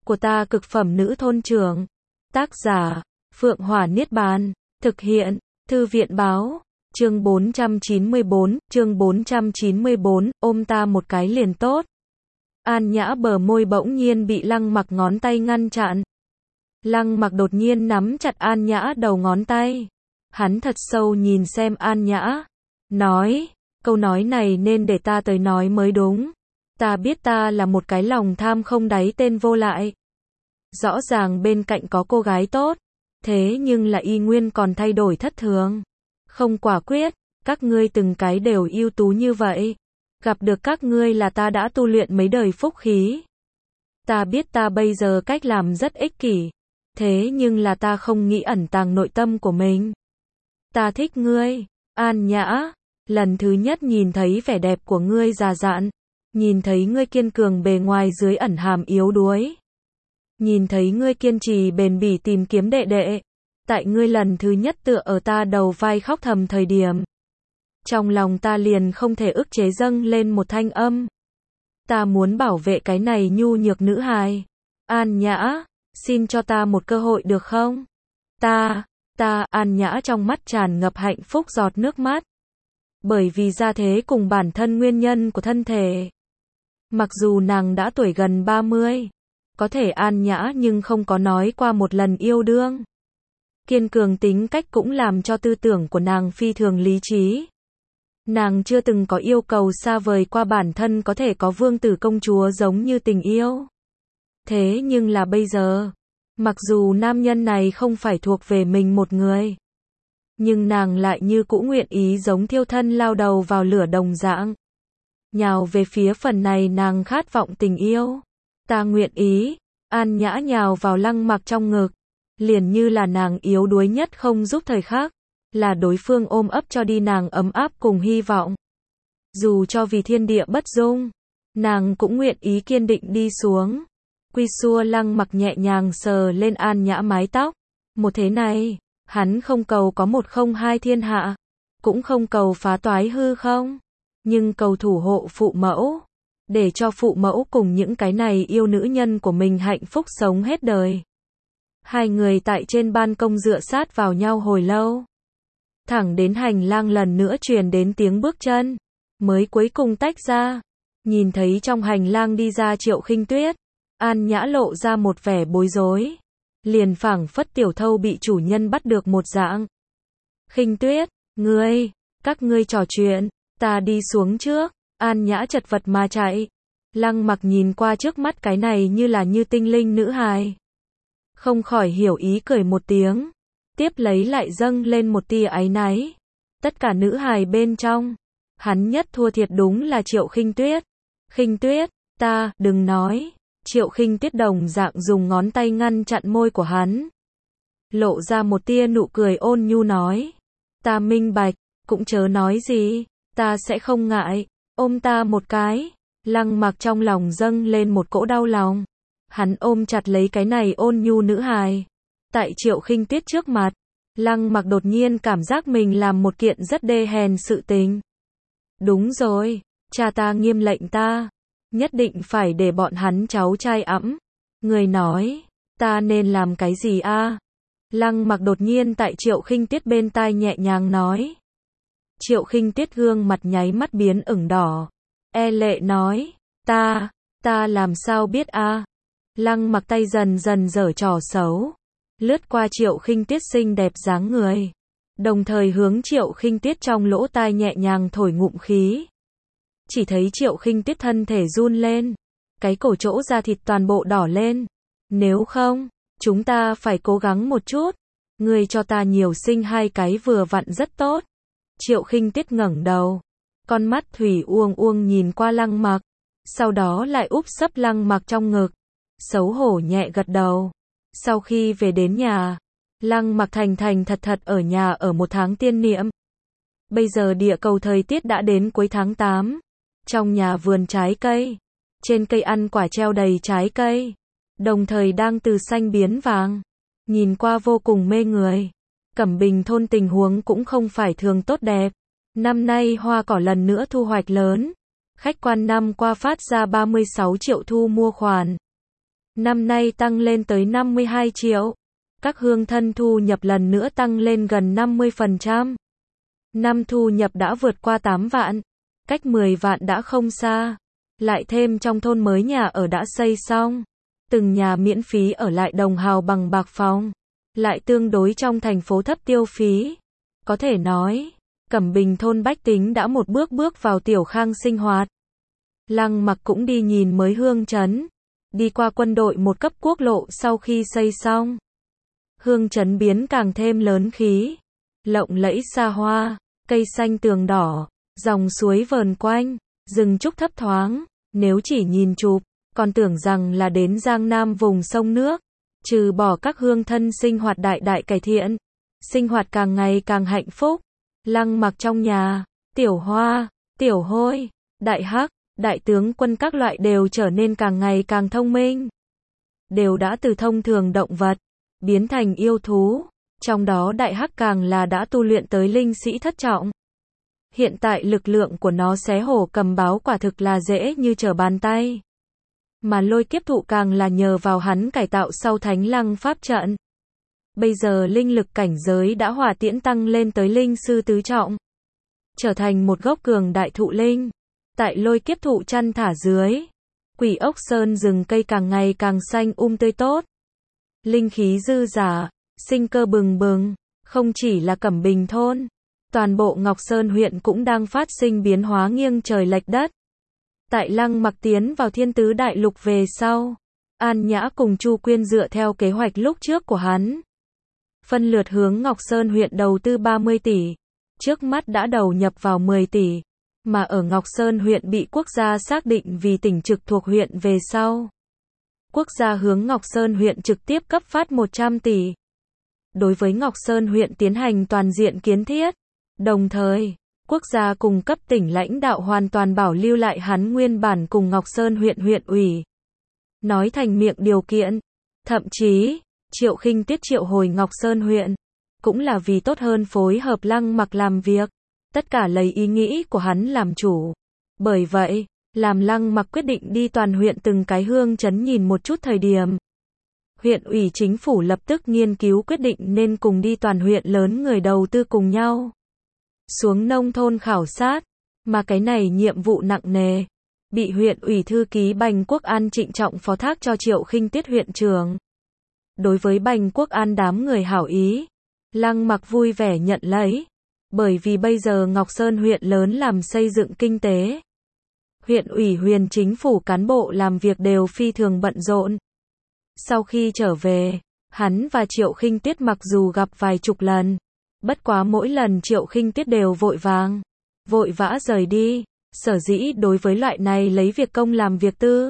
của ta cực phẩm nữ thôn trưởng. Tác giả, Phượng Hỏa Niết Bàn. Thực hiện, Thư viện báo. Chương 494, ôm ta một cái liền tốt. An Nhã bờ môi bỗng nhiên bị Lăng Mặc ngón tay ngăn chặn. Lăng Mặc đột nhiên nắm chặt An Nhã đầu ngón tay. Hắn thật sâu nhìn xem An Nhã. Nói, câu nói này nên để ta tới nói mới đúng. Ta biết ta là một cái lòng tham không đáy tên vô lại. Rõ ràng bên cạnh có cô gái tốt. Thế nhưng là y nguyên còn thay đổi thất thường. Không quả quyết, các ngươi từng cái đều ưu tú như vậy. Gặp được các ngươi là ta đã tu luyện mấy đời phúc khí. Ta biết ta bây giờ cách làm rất ích kỷ. Thế nhưng là ta không nghĩ ẩn tàng nội tâm của mình. Ta thích ngươi, An Nhã. Lần thứ nhất nhìn thấy vẻ đẹp của ngươi già dặn. Nhìn thấy ngươi kiên cường bề ngoài dưới ẩn hàm yếu đuối. Nhìn thấy ngươi kiên trì bền bỉ tìm kiếm đệ đệ. Tại ngươi lần thứ nhất tựa ở ta đầu vai khóc thầm thời điểm. Trong lòng ta liền không thể ức chế dâng lên một thanh âm. Ta muốn bảo vệ cái này nhu nhược nữ hài. An Nhã, xin cho ta một cơ hội được không? An Nhã trong mắt tràn ngập hạnh phúc giọt nước mắt. Bởi vì gia thế cùng bản thân nguyên nhân của thân thể. Mặc dù nàng đã tuổi gần 30, có thể An Nhã nhưng không có nói qua một lần yêu đương. Kiên cường tính cách cũng làm cho tư tưởng của nàng phi thường lý trí. Nàng chưa từng có yêu cầu xa vời qua bản thân có thể có vương tử công chúa giống như tình yêu. Thế nhưng là bây giờ, mặc dù nam nhân này không phải thuộc về mình một người, nhưng nàng lại như cũ nguyện ý giống thiêu thân lao đầu vào lửa đồng dạng. Nhào về phía phần này nàng khát vọng tình yêu. Ta nguyện ý. An Nhã nhào vào Lăng Mặc trong ngực. Liền như là nàng yếu đuối nhất không giúp thời khắc. Là đối phương ôm ấp cho đi nàng ấm áp cùng hy vọng. Dù cho vì thiên địa bất dung, nàng cũng nguyện ý kiên định đi xuống. Quy xua Lăng Mặc nhẹ nhàng sờ lên An Nhã mái tóc. Một thế này, hắn không cầu có một không hai thiên hạ. Cũng không cầu phá toái hư không. Nhưng cầu thủ hộ phụ mẫu. Để cho phụ mẫu cùng những cái này yêu nữ nhân của mình hạnh phúc sống hết đời. Hai người tại trên ban công dựa sát vào nhau hồi lâu. Thẳng đến hành lang lần nữa truyền đến tiếng bước chân. Mới cuối cùng tách ra. Nhìn thấy trong hành lang đi ra Triệu Khinh Tuyết. An Nhã lộ ra một vẻ bối rối. Liền phảng phất tiểu thâu bị chủ nhân bắt được một dạng. Khinh Tuyết, các ngươi trò chuyện. Ta đi xuống trước. An Nhã chật vật mà chạy. Lăng Mặc nhìn qua trước mắt cái này như tinh linh nữ hài. Không khỏi hiểu ý cười một tiếng. Tiếp lấy lại dâng lên một tia áy náy. Tất cả nữ hài bên trong. Hắn nhất thua thiệt đúng là Triệu Khinh Tuyết. Khinh Tuyết, đừng nói. Triệu Khinh Tuyết đồng dạng dùng ngón tay ngăn chặn môi của hắn. Lộ ra một tia nụ cười ôn nhu nói. Ta minh bạch, cũng chớ nói gì. Ta sẽ không ngại, ôm ta một cái. Lăng Mặc trong lòng dâng lên một cỗ đau lòng. Hắn ôm chặt lấy cái này ôn nhu nữ hài. Tại Triệu Khinh Tuyết trước mặt, Lăng Mặc đột nhiên cảm giác mình làm một kiện rất đê hèn sự tình. Đúng rồi, cha ta nghiêm lệnh ta, nhất định phải để bọn hắn cháu trai ẵm. Người nói, ta nên làm cái gì a? Lăng Mặc đột nhiên tại Triệu Khinh Tuyết bên tai nhẹ nhàng nói. Triệu Khinh Tuyết gương mặt nháy mắt biến ửng đỏ. E lệ nói, ta làm sao biết a? Lăng Mặc tay dần dần giở trò xấu. Lướt qua Triệu Khinh Tuyết xinh đẹp dáng người. Đồng thời hướng Triệu Khinh Tuyết trong lỗ tai nhẹ nhàng thổi ngụm khí. Chỉ thấy Triệu Khinh Tuyết thân thể run lên. Cái cổ chỗ da thịt toàn bộ đỏ lên. Nếu không, chúng ta phải cố gắng một chút. Ngươi cho ta nhiều sinh hai cái vừa vặn rất tốt. Triệu Khinh Tuyết ngẩng đầu. Con mắt thủy uông uông nhìn qua Lăng Mặc. Sau đó lại úp sấp Lăng Mặc trong ngực. Xấu hổ nhẹ gật đầu. Sau khi về đến nhà, Lăng Mặc thành thành thật thật ở nhà ở một tháng tiên niệm. Bây giờ địa cầu thời tiết đã đến cuối tháng 8. Trong nhà vườn trái cây. Trên cây ăn quả treo đầy trái cây. Đồng thời đang từ xanh biến vàng. Nhìn qua vô cùng mê người. Cẩm Bình thôn tình huống cũng không phải thường tốt đẹp. Năm nay hoa cỏ lần nữa thu hoạch lớn. Khách quan năm qua phát ra 36 triệu thu mua khoản. Năm nay tăng lên tới 52 triệu. Các hương thân thu nhập lần nữa tăng lên gần 50%. Năm thu nhập đã vượt qua 8 vạn. Cách 10 vạn đã không xa. Lại thêm trong thôn mới nhà ở đã xây xong. Từng nhà miễn phí ở lại đồng hào bằng bạc phòng. Lại tương đối trong thành phố thấp tiêu phí. Có thể nói, Cẩm Bình thôn bách tính đã một bước bước vào tiểu khang sinh hoạt. Lăng Mặc cũng đi nhìn mới Hương Trấn. Đi qua quân đội một cấp quốc lộ sau khi xây xong. Hương Trấn biến càng thêm lớn khí. Lộng lẫy xa hoa, cây xanh tường đỏ, dòng suối vờn quanh, rừng trúc thấp thoáng. Nếu chỉ nhìn chụp, còn tưởng rằng là đến Giang Nam vùng sông nước. Trừ bỏ các hương thân sinh hoạt đại đại cải thiện. Sinh hoạt càng ngày càng hạnh phúc. Lăng Mặc trong nhà, Tiểu Hoa, Tiểu Hôi, Đại Hắc, Đại Tướng Quân các loại đều trở nên càng ngày càng thông minh. Đều đã từ thông thường động vật, biến thành yêu thú. Trong đó Đại Hắc càng là đã tu luyện tới linh sĩ thất trọng. Hiện tại lực lượng của nó xé hổ cầm báo quả thực là dễ như trở bàn tay. Mà Lôi Kiếp Thụ càng là nhờ vào hắn cải tạo sau Thánh Lăng Pháp trận. Bây giờ linh lực cảnh giới đã hỏa tiễn tăng lên tới linh sư tứ trọng. Trở thành một gốc cường đại thụ linh. Tại Lôi Kiếp Thụ chăn thả dưới. Quỷ ốc sơn rừng cây càng ngày càng xanh tươi tốt. Linh khí dư dả, sinh cơ bừng bừng. Không chỉ là Cẩm Bình thôn. Toàn bộ Ngọc Sơn huyện cũng đang phát sinh biến hóa nghiêng trời lệch đất. Tại Lăng Mặc tiến vào Thiên Tứ Đại Lục về sau. An Nhã cùng Chu Quyên dựa theo kế hoạch lúc trước của hắn. Phân lượt hướng Ngọc Sơn huyện đầu tư 30 tỷ. Trước mắt đã đầu nhập vào 10 tỷ. Mà ở Ngọc Sơn huyện bị quốc gia xác định vì tỉnh trực thuộc huyện về sau. Quốc gia hướng Ngọc Sơn huyện trực tiếp cấp phát 100 tỷ. Đối với Ngọc Sơn huyện tiến hành toàn diện kiến thiết. Đồng thời, quốc gia cùng cấp tỉnh lãnh đạo hoàn toàn bảo lưu lại hắn nguyên bản cùng Ngọc Sơn huyện huyện ủy. Nói thành miệng điều kiện. Thậm chí, Triệu Khinh Tuyết triệu hồi Ngọc Sơn huyện. Cũng là vì tốt hơn phối hợp Lăng Mặc làm việc. Tất cả lấy ý nghĩ của hắn làm chủ. Bởi vậy, làm Lăng Mặc quyết định đi toàn huyện từng cái hương trấn nhìn một chút thời điểm. Huyện ủy chính phủ lập tức nghiên cứu quyết định nên cùng đi toàn huyện lớn người đầu tư cùng nhau. Xuống nông thôn khảo sát. Mà cái này nhiệm vụ nặng nề. Bị huyện ủy thư ký Bành Quốc An trịnh trọng phó thác cho Triệu Khinh Tuyết huyện trưởng. Đối với Bành Quốc An đám người hảo ý. Lăng Mặc vui vẻ nhận lấy. Bởi vì bây giờ Ngọc Sơn huyện lớn làm xây dựng kinh tế. Huyện ủy huyền chính phủ cán bộ làm việc đều phi thường bận rộn. Sau khi trở về, hắn và Triệu Khinh Tuyết mặc dù gặp vài chục lần. Bất quá mỗi lần Triệu Khinh Tuyết đều vội vàng. Vội vã rời đi. Sở dĩ đối với loại này lấy việc công làm việc tư.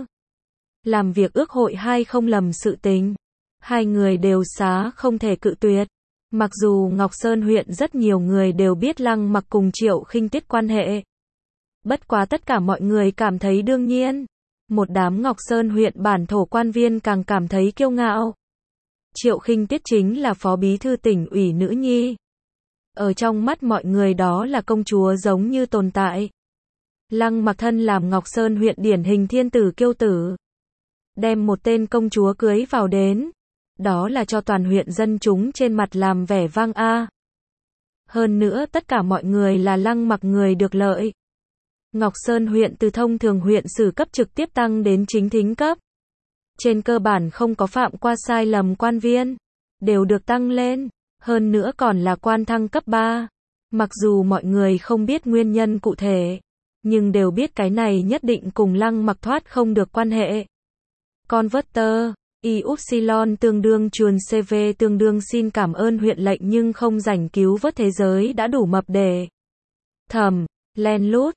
Làm việc ước hội hai không lầm sự tình. Hai người đều xá không thể cự tuyệt. Mặc dù Ngọc Sơn huyện rất nhiều người đều biết Lăng Mặc cùng Triệu Khinh Tuyết quan hệ. Bất quá tất cả mọi người cảm thấy đương nhiên. Một đám Ngọc Sơn huyện bản thổ quan viên càng cảm thấy kiêu ngạo. Triệu Khinh Tuyết chính là phó bí thư tỉnh ủy nữ nhi. Ở trong mắt mọi người đó là công chúa giống như tồn tại. Lăng Mặc thân làm Ngọc Sơn huyện điển hình thiên tử kiêu tử. Đem một tên công chúa cưới vào đến. Đó là cho toàn huyện dân chúng trên mặt làm vẻ vang a. Hơn nữa tất cả mọi người là Lăng Mặc người được lợi. Ngọc Sơn huyện từ thông thường huyện sử cấp trực tiếp tăng đến chính thính cấp. Trên cơ bản không có phạm qua sai lầm quan viên. Đều được tăng lên. Hơn nữa còn là quan thăng cấp 3. Mặc dù mọi người không biết nguyên nhân cụ thể. Nhưng đều biết cái này nhất định cùng Lăng Mặc thoát không được quan hệ. Converter. Y Upsilon tương đương chuồn CV tương đương xin cảm ơn huyện lệnh nhưng không rảnh cứu vớt thế giới đã đủ mập để thầm, len lút,